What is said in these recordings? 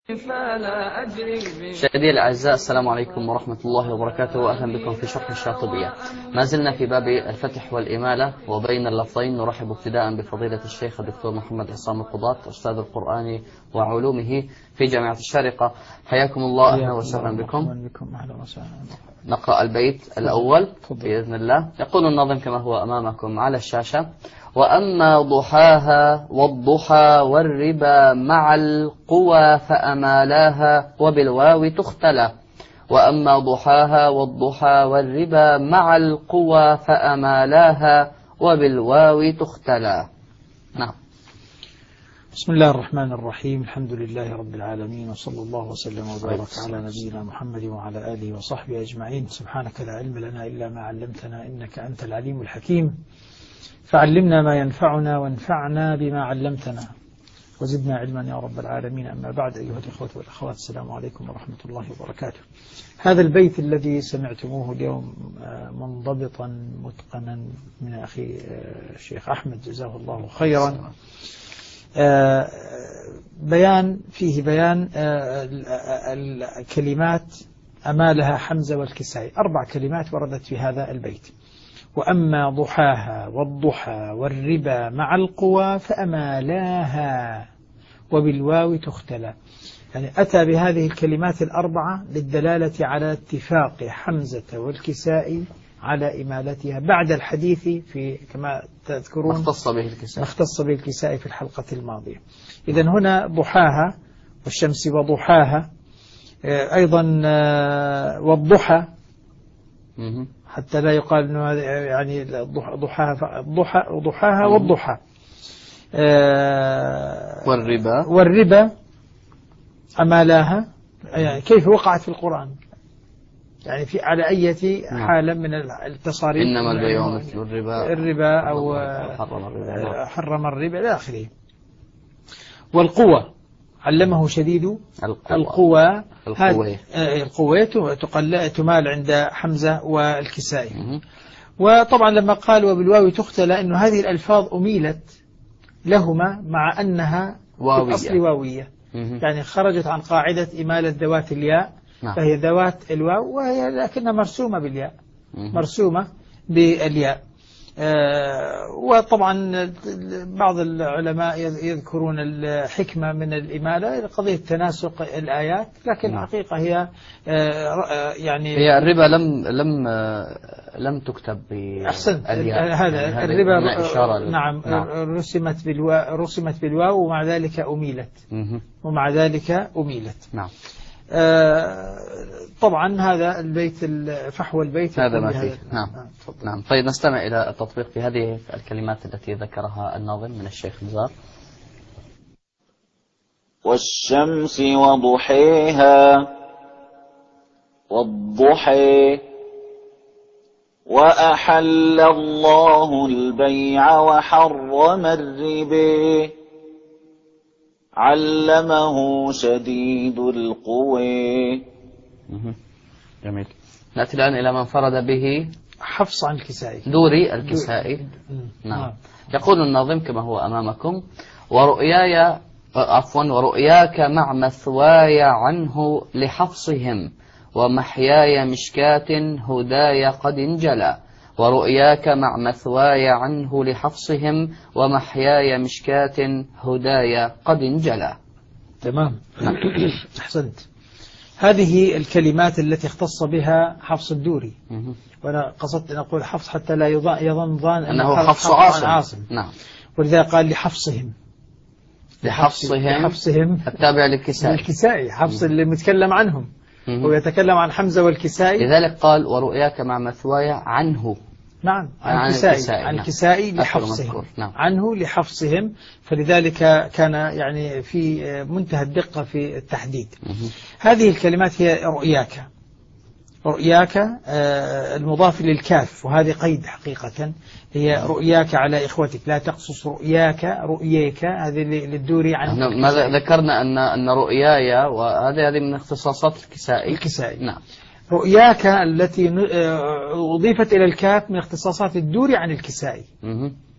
مشاهدي الأعزاء، السلام عليكم ورحمة الله وبركاته، وأهلا بكم في شرح الشاطبية. ما زلنا في باب الفتح والإمالة، وبين اللفظين نرحب ابتداء بفضيلة الشيخ الدكتور محمد عصام القضاة، أستاذ القرآن وعلومه في جامعة الشارقة. حياكم الله، أهلا وسهلا بكم. نقرأ البيت الأول بإذن الله. يقول الناظم كما هو أمامكم على الشاشة: وأما ضحاها والضحى والربا مع القوى فأمالاها وبالواو تختلى. وأما ضحاها والضحى والربا مع القوى فأمالاها وبالواو تختلى. نعم. بسم الله الرحمن الرحيم، الحمد لله رب العالمين، وصلى الله وسلم وبارك على نبينا محمد وعلى آله وصحبه أجمعين. سبحانك لا علم لنا إلا ما علمتنا إنك أنت العليم الحكيم، فعلمنا ما ينفعنا وانفعنا بما علمتنا وزدنا علما يا رب العالمين. أما بعد، أيها الإخوة والأخوات، السلام عليكم ورحمة الله وبركاته. هذا البيت الذي سمعتموه اليوم منضبطا متقنا من أخي الشيخ أحمد جزاه الله خيرا، فيه بيان الكلمات أمالها حمزة والكسائي. 4 كلمات وردت في هذا البيت: وأما ضحاها والضحى والربا مع القوى فأمالاها وبالواو تختلى. يعني أتى بهذه الكلمات ال4 للدلالة على اتفاق حمزة والكسائي على إمالتها بعد الحديث في كما تذكرون ما اختص به الكسائي في الحلقة الماضية. إذن هنا ضحاها والشمس وضحاها، أيضا والضحى، حتى لا يقال أنه يعني ضحاها والضحى، والربا أمالاها، يعني كيف وقعت في القرآن، يعني في على أي حالة من التصاريف، إنما البيع مثل الربا أو حرم الربا إلى آخره. والقوة علمه شديد القوى، القوة تمال عند حمزة والكسائي. وطبعا لما قال وبالواو تختلى، أنه هذه الألفاظ أميلت لهما مع أنها في الأصل واوية، يعني خرجت عن قاعدة إمالة ذوات الياء، فهي ذوات الواو، وهي لكنها مرسومة بالياء، مرسومة بالياء. وطبعا بعض العلماء يذكرون الحكمة من الإمالة قضية تناسق الآيات، لكن الحقيقة هي يعني هي الربا لم تكتب بالياء. هذا الربا نعم رسمت بالواو، ومع ذلك أميلت. نعم. طبعا هذا البيت فحوى البيت هذا ما فيه. نعم. طيب نستمع إلى التطبيق في هذه الكلمات التي ذكرها الناظم من الشيخ نزار. والشمس وضحيها والضحى وأحل الله البيع وحرم الربا علمه شديد القوى. جميل. نأتي الآن إلى من فرد به حفص عن الكسائي، دوري الكسائي. نعم. يقول الناظم كما هو أمامكم: ورؤياك مع مثواي عنه لحفصهم ومحياي مشكاة هداي قد انجلى. ورؤياك مع مثواي عنه لحفصهم ومحياي مشكاة هداي قد انجلى. تمام. أحسنت. هذه الكلمات التي اختص بها حفص الدوري، وأنا قصدت أن أقول حفص حتى لا يظن ظان أنه حفص عاصم. نعم. ولذا قال لحفصهم التابع للكسائي، حفص اللي متكلم عنهم، ويتكلم عن حمزة والكسائي، لذلك قال ورؤياك مع مثواي عنه. نعم، عن الكسائي لحفصهم. نعم. عنه لحفصهم، فلذلك كان يعني في منتهى الدقة في التحديد. هذه الكلمات هي رؤياك المضاف للكاف، وهذه قيد حقيقة، هي رؤياك على إخوتك، لا تقصص رؤيك، هذه للدوري عن ماذا ذكرنا أن رؤياي، وهذه من اختصاصات الكسائي. نعم. رؤياك التي أضيفت إلى الكاف من اختصاصات الدوري عن الكسائي.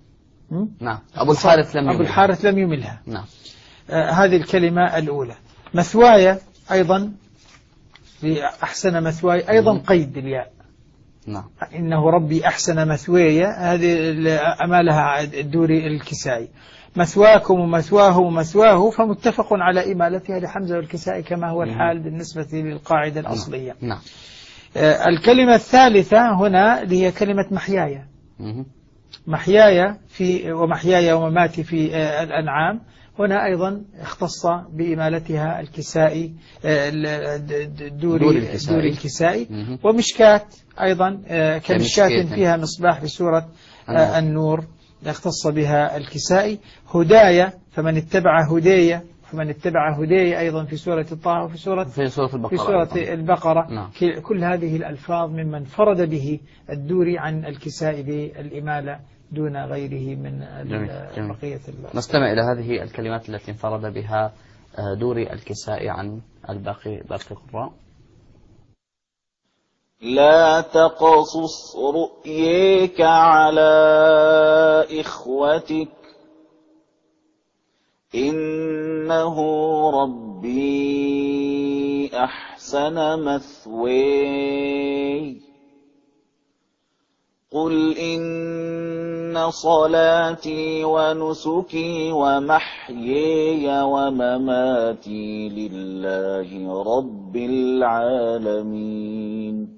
نعم. أبو الحارث لم يملها. هذه الكلمة الأولى. مثواي أيضا في أحسن مثواي أيضا قيد الياء. نعم. إنه ربي أحسن مثواي، هذه أمالها الدوري الكسائي. مثواكم ومثواه ومثواه فمتفق على إمالتها لحمزة والكسائي كما هو الحال بالنسبة للقاعدة الأصلية. نعم. الكلمة الثالثة هنا هي كلمة محياي. محياي في ومحياي ومماتي في الأنعام، هنا أيضا اختص بإمالتها الكسائي الدوري الكسائي. ومشكات أيضا كمشكات فيها مصباح في سورة النور اختص بها الكسائي. هدايا فمن اتبع هدايا، فمن اتبع هدايا أيضا في سورة طه وفي سورة البقرة. نعم. كل هذه الألفاظ ممن فرد به الدوري عن الكسائي بالإمالة دون غيره من بقية. نستمع إلى هذه الكلمات التي انفرد بها دوري الكسائي عن باقي القراء. لا تقصص رؤيك على إخوتك إنه ربي أحسن مثواي قل إن صلاتي ونسكي ومحياي ومماتي لله رب العالمين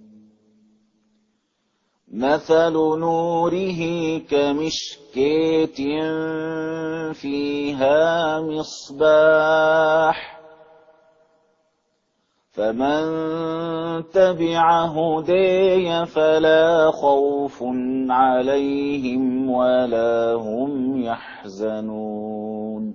مثل نوره كمشكاة فيها مصباح فمن تبع هداي فلا خوف عليهم ولا هم يحزنون.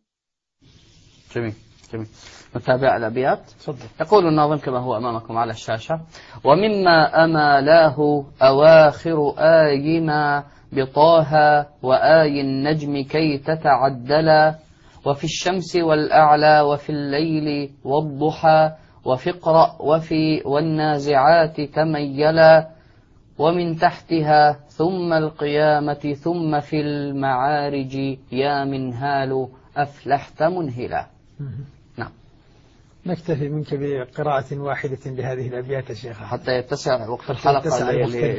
جميل جميل. نتابع الأبيات. يقول الناظم كما هو أمامكم على الشاشة: ومما أمالاه أواخر آيما بطه وآي النجم كي تتعدلا وفي الشمس والأعلى وفي الليل والضحى وفي اقرأ وفي والنازعات تميلا ومن تحتها ثم القيامة ثم في المعارج يا منهال أفلحت منهلا. نعم. نكتفي منك بقراءة واحدة لهذه الأبيات يا شيخ حتى يتسع وقت الحلقة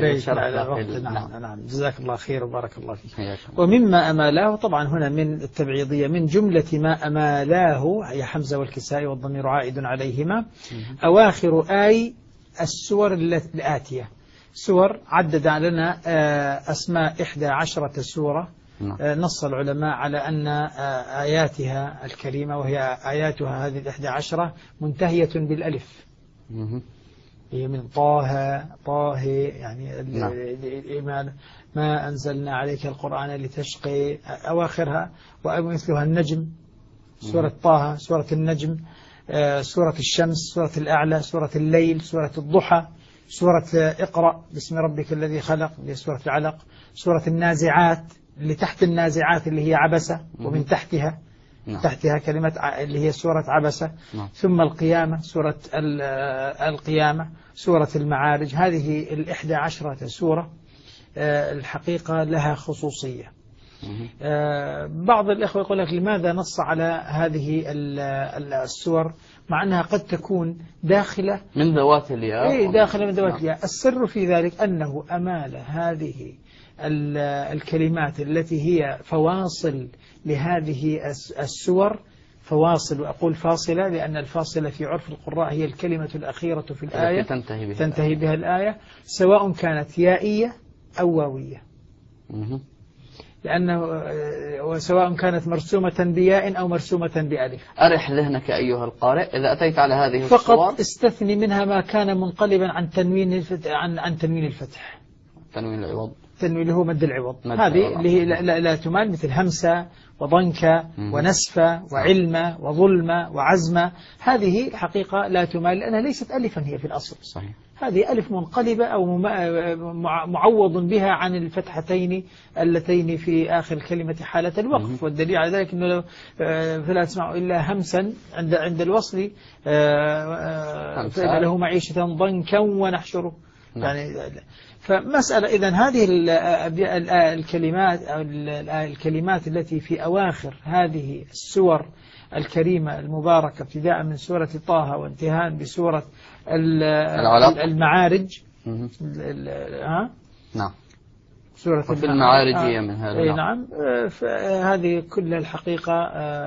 نعم. جزاك الله خير وبارك الله فيك. ومما أمالاه طبعا هنا من التبعيضية من جملة ما أمالاه هي حمزة والكسائي والضمير عائد عليهما. أواخر آي السور الآتية، سور عدد لنا أسماء 11 سورة. نص العلماء على أن آياتها الكريمة وهي آياتها هذه 11 منتهية بالألف. هي من طه يعني الإيمان ما أنزلنا عليك القرآن لتشقي أواخرها. ومثلها النجم، سورة طه، سورة النجم، سورة الشمس، سورة الأعلى، سورة الليل، سورة الضحى، سورة اقرأ باسم ربك الذي خلق سورة العلق، سورة النازعات اللي تحت النازعات اللي هي عبسة ومن تحتها تحتها كلمة اللي هي سورة عبسة. ثم القيامة سورة القيامة، سورة المعارج. هذه 11 سورة الحقيقة لها خصوصية. بعض الإخوة يقول لك لماذا نص على هذه السور مع أنها قد تكون داخلة من ذوات الياء. داخلة من ذوات الياء. السر في ذلك أنه أمال هذه الكلمات التي هي فواصل لهذه السور، فواصل، وأقول فاصلة لأن الفاصلة في عرف القراء هي الكلمة الأخيرة في الآية تنتهي بها الآية، سواء كانت يائية أو واوية، لأنه وسواء كانت مرسومة بياء أو مرسومة بألف. أرح ذهنك أيها القارئ إذا أتيت على هذه الصور فقط استثني منها ما كان منقلبا عن تنوين الفتح، تنوين العوض، تنوين اللي هو مد العوض. هذه اللي هي لا تمال، مثل همسة وضنكة ونسفة وعلمة وظلمة وعزمة. هذه الحقيقة لا تمال لأنها ليست ألفا هي في الأصل. صحيح. هذه ألف منقلبة أو معوض بها عن الفتحتين اللتين في آخر الكلمة حالة الوقف. والدليل على ذلك أنه فلا تسمع إلا همسا عند الوصل فإذا له معيشة ضنكا ونحشره يعني فمسألة إذن هذه الكلمات أو الكلمات التي في أواخر هذه السور الكريمة المباركة ابتداء من سورة طه وانتهاء بسورة المعارج. نعم. سورة وفي المعارج هي من هذا. نعم. هذه كل الحقيقة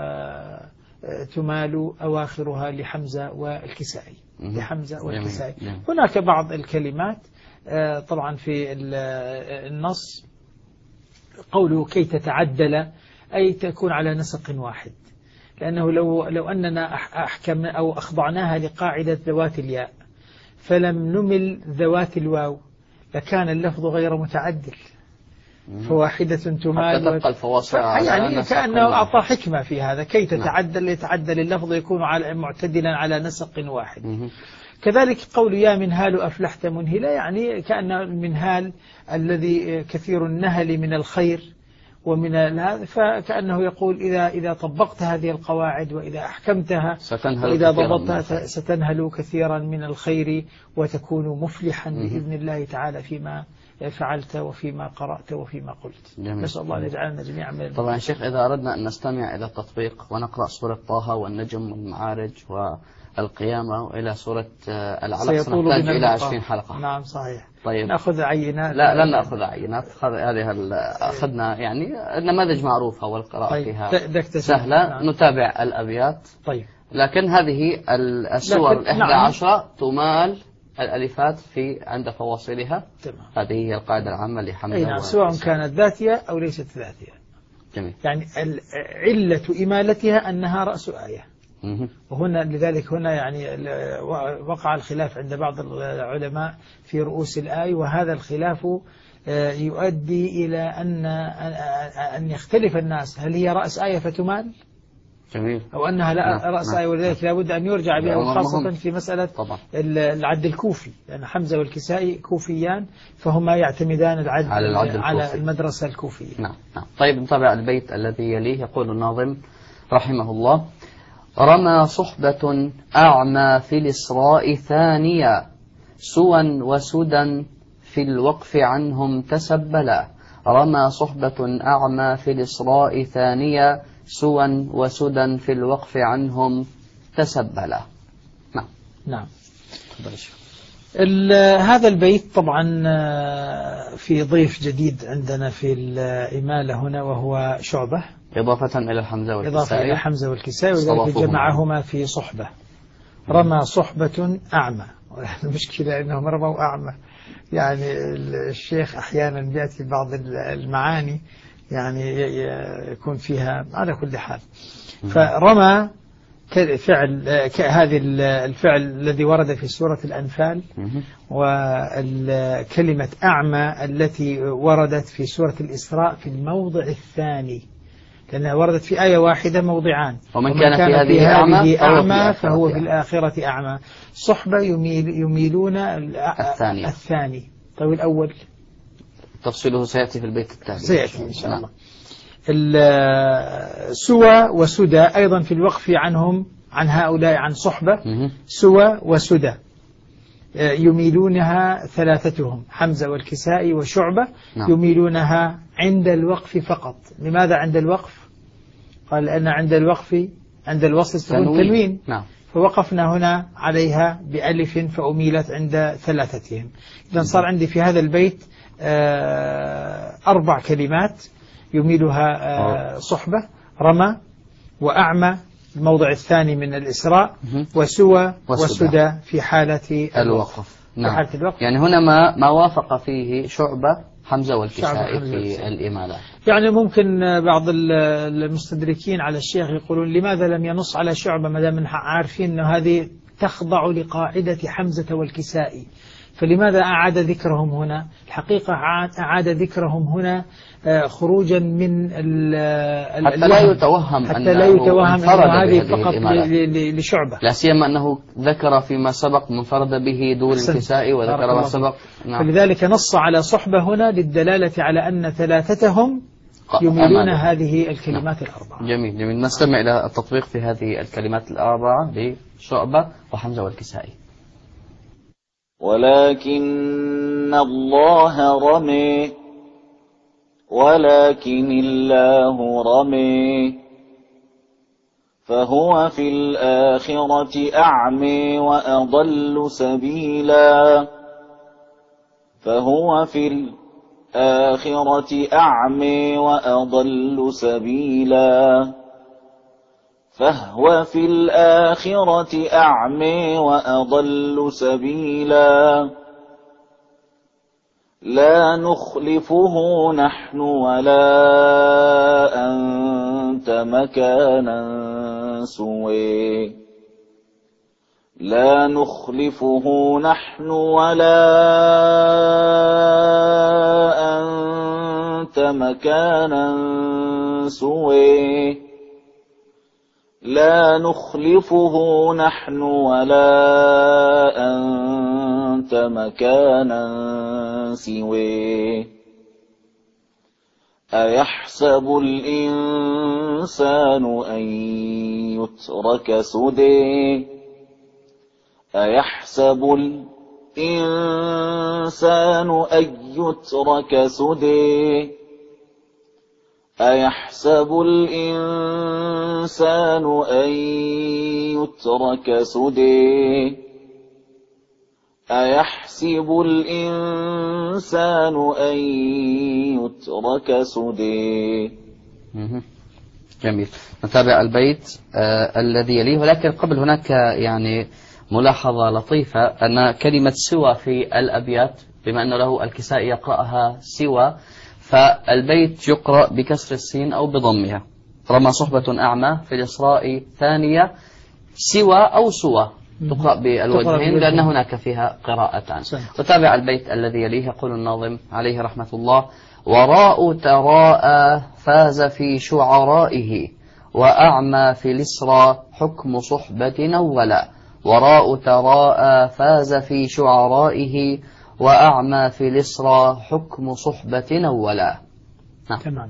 تمال أواخرها لحمزة والكسائي. لحمزة والكسائي. هناك بعض الكلمات طبعا في النص قوله كي تتعدل أي تكون على نسق واحد، لأنه لو أننا أحكم أو أخضعناها لقاعدة ذوات الياء فلم نمل ذوات الواو لكان اللفظ غير متعدل، فواحدة تمال تبقى الفواصل يعني كأنه أعطى حكمة في هذا كي تتعدل يتعدل اللفظ يكون معتدلا على نسق واحد. كذلك قول يا منهال أفلحت منهلا يعني كأن المنهال الذي كثير النهل من الخير ومن هذا، فكأنه يقول إذا طبقت هذه القواعد وإذا أحكمتها وإذا ضبطتها ستنهل كثيرا من الخير وتكون مفلحا بإذن الله تعالى فيما فعلت وفيما قرأت وفيما قلت. نسأل الله أن يجعلنا جميعا من طبعا شيخ، إذا أردنا أن نستمع إلى التطبيق ونقرأ سورة طه والنجم والمعارج والقيامة إلى سورة العلق سنحتاج إلى 20 حلقة. نعم صحيح. طيب نأخذ عينات؟ لا لن نأخذ عينات، هذه أخذنا يعني النماذج معروفة والقراءة طيب. فيها سهلة. نعم. نتابع الأبيات. طيب. لكن هذه السور 11 تمال الألفات عند فواصلها. تمام. هذه هي القاعدة العامة لحمزة. نعم. سواء كانت ذاتية أو ليست ذاتية. جميل. يعني علة إمالتها أنها رأس آية. وهنا لذلك هنا يعني وقع الخلاف عند بعض العلماء في رؤوس الآية، وهذا الخلاف يؤدي إلى أن يختلف الناس هل هي رأس آية فتمال جميل أو أنها لا رأس آية، ولذلك لابد أن يرجع بها، وخاصة في مسألة طبعا العد الكوفي، لأن حمزة والكسائي كوفيان فهما يعتمدان العد على المدرسة الكوفية. نعم. طيب نتابع البيت الذي يليه. يقول الناظم رحمه الله: رمى صحبة أعمى في الإسراء ثانية، سوى وسدى في الوقف عنهم تسبلا. رمى صحبة أعمى في الإسراء ثانية، سوى وسدى في الوقف عنهم تسبلا. نعم. هذا البيت طبعا في ضيف جديد عندنا في الإمالة هنا وهو شعبة، إضافة إلى الحمزة والكسائي. إضافة إلى حمزة والكسائي، وذلك جمعهما في صحبة. رمى صحبة أعمى. المشكلة أنهم رموا أعمى، يعني الشيخ أحيانا بيأتي بعض المعاني يعني يكون فيها على كل حال. فرمى فعل هذه الفعل الذي ورد في سورة الأنفال، وكلمة أعمى التي وردت في سورة الإسراء في الموضع الثاني، لأنها وردت في آية واحدة موضعان. ومن كان في هذه أعمى فهو في الآخرة أعمى. صحبة يميلون الثاني. طيب الأول تفصيله سيأتي في البيت التالي، سيأتي إن شاء الله. سوى وسدى أيضا في الوقف عنهم، عن هؤلاء، عن صحبة. سوى وسدى يميلونها ثلاثتهم، حمزة والكسائي وشعبة. نعم. يميلونها عند الوقف فقط. لماذا عند الوقف؟ قال لأن عند الوقف عند الوصل تكون تنوين. نعم. فوقفنا هنا عليها بألف فأميلت عند ثلاثتهم. إذن صار عندي في هذا البيت 4 كلمات يميلها صحبة: رمى وأعمى الموضع الثاني من الإسراء، وسوى وسدى في حالة الوقف. نعم. في حالة الوقف. يعني هنا ما وافق فيه شعبة حمزة والكسائي في الإمالة. يعني ممكن بعض المستدركين على الشيخ يقولون لماذا لم ينص على شعبة ما دام عارفين أنه هذه تخضع لقاعدة حمزة والكسائي، فلماذا أعاد ذكرهم هنا؟ الحقيقة أعاد ذكرهم هنا خروجا من حتى لا يتوهم أنه هذه فقط لشعبة، لا سيما أنه ذكر فيما سبق منفرد به دون الكسائي وذكر ما سبق. نعم. فلذلك نص على صحبة هنا للدلالة على أن ثلاثتهم يميلون هذه الكلمات الأربعة. جميل. نستمع إلى التطبيق في هذه الكلمات الأربعة لشعبة وحمزة والكسائي. ولكن الله رمي فهو في الآخرة أعمى وأضل سبيلا فهو في الآخرة أعمى وأضل سبيلا فهو في الآخرة أعمى وأضل سبيلا لا نخلفه نحن ولا أنت مكانا سوي لا نخلفه نحن ولا أنت مكانا سوي لا نخلفه نحن ولا أنت مكانا سوي أيحسب الإنسان أن يترك سدى أيحسب الإنسان أن يترك سدى أيحسب الإنسان أن يترك سدى أيحسب الإنسان أن يترك سدى. جميل. نتابع البيت الذي يليه، ولكن قبل هناك يعني ملاحظة لطيفة أن كلمة سوى في الأبيات بما أنه له الكسائي يقرأها سوى، فالبيت يقرأ بكسر السين أو بضمها. رمى صحبة أعمى في الإسراء ثانية سوى أو سوى تقرأ بالوجهين لأن هناك فيها قراءتان. وتابع البيت الذي يليه. يقول الناظم عليه رحمة الله: وراء تراءى فاز في شعرائه وأعمى في الإسرى حكم صحبة نولا. وراء تراءى فاز في شعرائه وأعمى في الإسرى حكم صحبة نولا. تمام.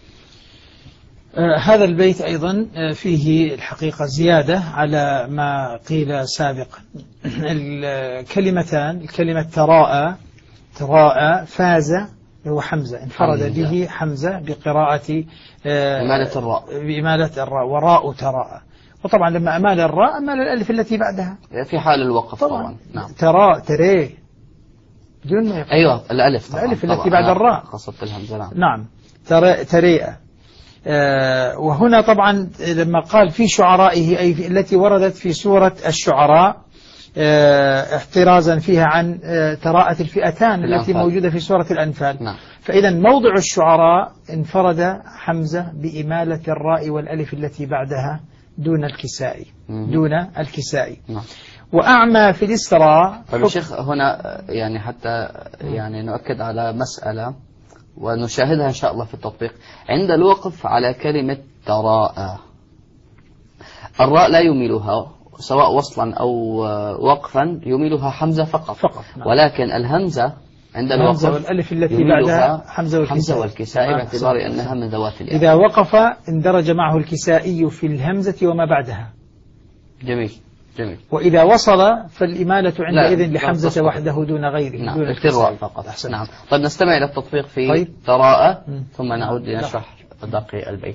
هذا البيت أيضا فيه الحقيقة زيادة على ما قيل سابقا. الكلمتان، الكلمة تراءى فاز هو حمزة انفرد به حمزة بقراءة بإمالة الراء وراء تراءى. وطبعا لما أمال الراء أمال الألف التي بعدها في حال الوقف طبعا. نعم. تري بدون أيوة الألف التي بعد الراء قصدت الهمزة. نعم تريئة. وهنا طبعا لما قال في شعرائه أي التي وردت في سورة الشعراء احترازا فيها عن تراءة الفئتان التي موجودة في سورة الأنفال. نعم. فإذا موضع الشعراء انفرد حمزة بإمالة الراء والألف التي بعدها دون الكسائي. نعم. وأعمى في الإسراء. طيب شيخ هنا يعني حتى يعني نؤكد على مسألة ونشاهدها إن شاء الله في التطبيق. عند الوقف على كلمة تراءى الراء لا يميلها سواء وصلا أو وقفا، يميلها حمزة فقط. نعم. ولكن الهمزة عند الوقف والألف التي بعدها حمزة والكسائي باعتبار أنها من ذوات الياء. إذا وقف اندرج معه الكسائي في الهمزة وما بعدها. جميل. وإذا وصل فالإمالة عندئذ لحمزة وحده دون غيره. نعم. الراء فقط. نعم. طيب نستمع إلى التطبيق في تراءى ثم نعود لنشرح باقي البيت.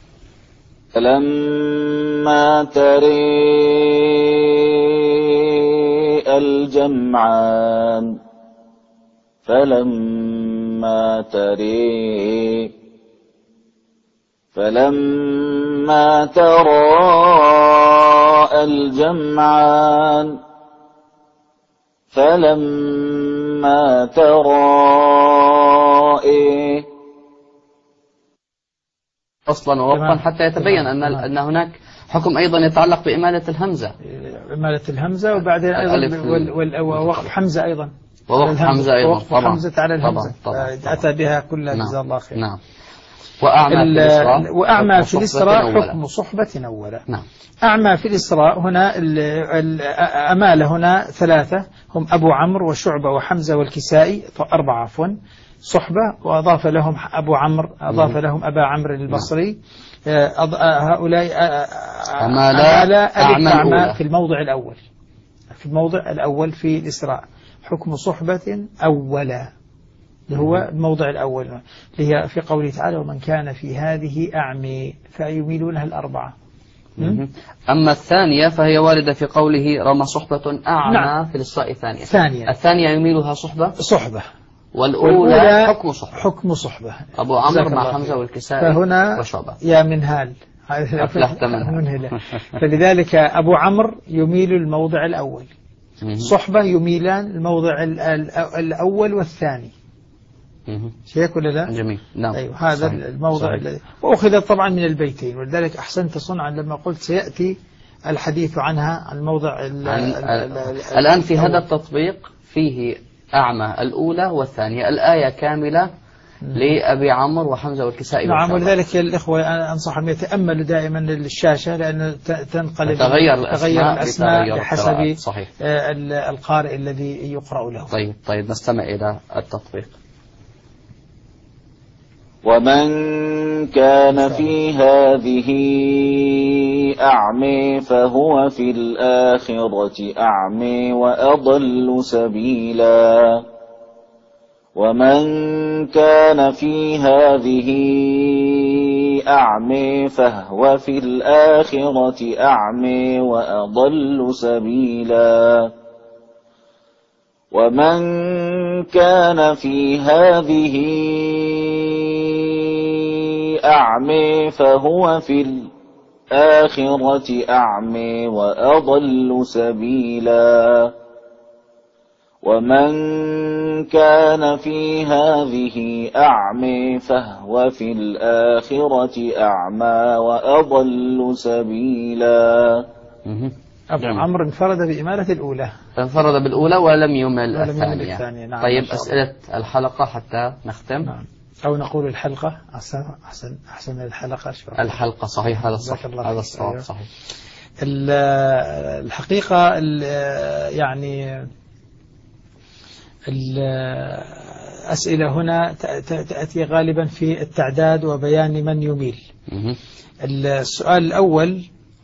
فلما تري الجمعان فلما تراءى الجمعان فلما تراءى أصلا ووقفا حتى يتبين أن هناك حكم أيضا يتعلق بإمالة الهمزة. إمالة الهمزة وبعدين أيضا ووقف حمزة أيضا. ووقف حمزة أيضا طبعا. حمزة على الهمزة طبعا. أتى بها كلها جزاه الله خير. نعم. وأعمى في الإسراء حكم صحبة نولا. نعم. أعمى في الإسراء هنا أمالة هنا ثلاثة هم أبو عمرو وشعبة وحمزة والكسائي 4 صحبة، وأضاف لهم أبو عمرو أضاف لهم أبا عمرو البصري. هؤلاء أعمى في الموضع الأول في الإسراء. حكم صحبة أولا، اللي هو الموضع الأول اللي هي في قوله تعالى ومن كان في هذه أعمي فيميلونها الأربعة. أما الثانية فهي واردة في قوله رمى صحبة أعمى. نعم. في الإسراء الثانية يميلها صحبة والأولى حكم صحبة أبو عمرو مع حمزة والكسائي فهنا وشعبة يا منهال أفلحت منها. فلذلك أبو عمرو يميل الموضع الأول، صحبة يميلان الموضع الأول والثاني. شيء ولا لا؟ جميل. نعم. أيوه هذا صحيح. الموضع الذي وأخذ طبعا من البيتين، ولذلك أحسنت صنعا لما قلت سيأتي الحديث عنها عن موضع الآن في هذا التطبيق فيه أعمى الأولى والثانية، الآية كاملة لأبي عمرو وحمزة والكسائي. نعم. ولذلك الإخوة أنا أنصحهم يتأملوا دائما الشاشة لأن تنقلب تغير الأسماء بحسب القارئ الذي يقرأ له. طيب نستمع إلى التطبيق. ومن كان في هذه أعمي فهو في الآخرة أعمي وأضل سبيلا. ومن كان في هذه أعمي فهو في الآخرة أعمي وأضل سبيلا. ومن كان في هذه أعمي فهو في الآخرة أعمي وأضل سبيلا. ومن كان في هذه أعمي فهو في الآخرة أعمى وأضل سبيلا. أبو عمرو انفرد بإمالة الأولى، انفرد بالأولى ولم يمل الثانية. نعم. طيب أسئلة الحلقة حتى نختم. نعم. أو نقول الحلقة أحسن الحلقة شوف. الحلقة صحيح، هذا الصح، هذا الصواب صحيح. الحقيقة يعني الأسئلة هنا تأتي غالبا في التعداد وبيان من يميل. السؤال الأول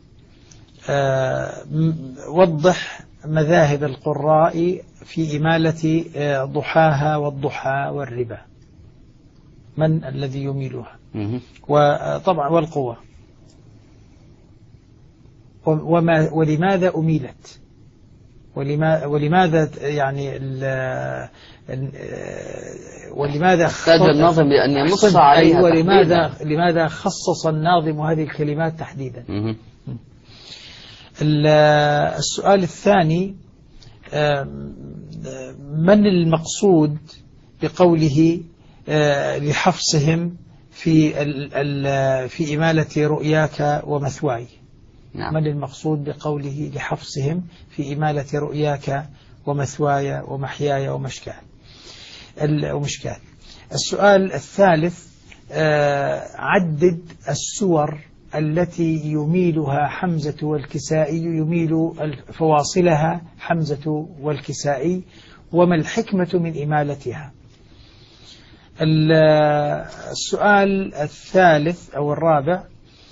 وضح مذاهب القراء في إمالة ضحاها والضحى والربا، من الذي يميلها؟ وطبعا والقوة، ولماذا أميلت، ولماذا يعني ولماذا احتاج الناظم لأن ينص عليها. ولماذا خصص الناظم هذه الكلمات تحديدا؟ السؤال الثاني من المقصود بقوله لحفصهم في إمالة رؤياك ومثواي؟ نعم. من المقصود بقوله لحفصهم في إمالة رؤياك ومثواي ومحياي ومشكاي؟ السؤال الثالث عدد السور التي يميلها حمزة والكسائي، يميل فواصلها حمزة والكسائي، وما الحكمة من إمالتها؟ السؤال الثالث أو الرابع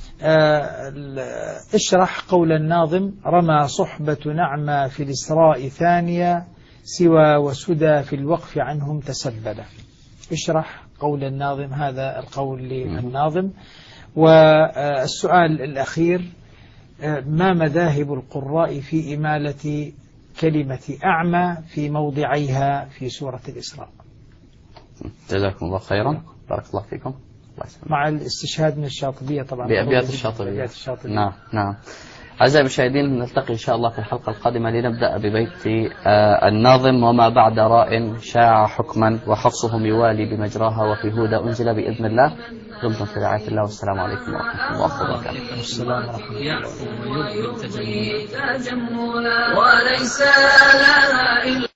اشرح قول الناظم رمى صحبة نعمى في الإسراء ثانية سوى وسدى في الوقف عنهم تسبلا. اشرح قول الناظم، هذا القول للناظم. والسؤال الأخير ما مذاهب القراء في إمالة كلمة أعمى في موضعيها في سورة الإسراء؟ جزاكم الله خيرا، بارك الله فيكم. مع الاستشهاد من الشاطبية طبعا، بأبيات الشاطبية. نعم. أعزائي المشاهدين، نلتقي إن شاء الله في الحلقة القادمة لنبدأ ببيت الناظم وما بعد راء شاع حكما وحفصهم يوالي بمجراها وفي هدى أنزل بإذن الله. دمتم في رعاية الله، والسلام عليكم ورحمة الله وبركاته. السلام ورحمة الله وبركاته. وليس لها إلا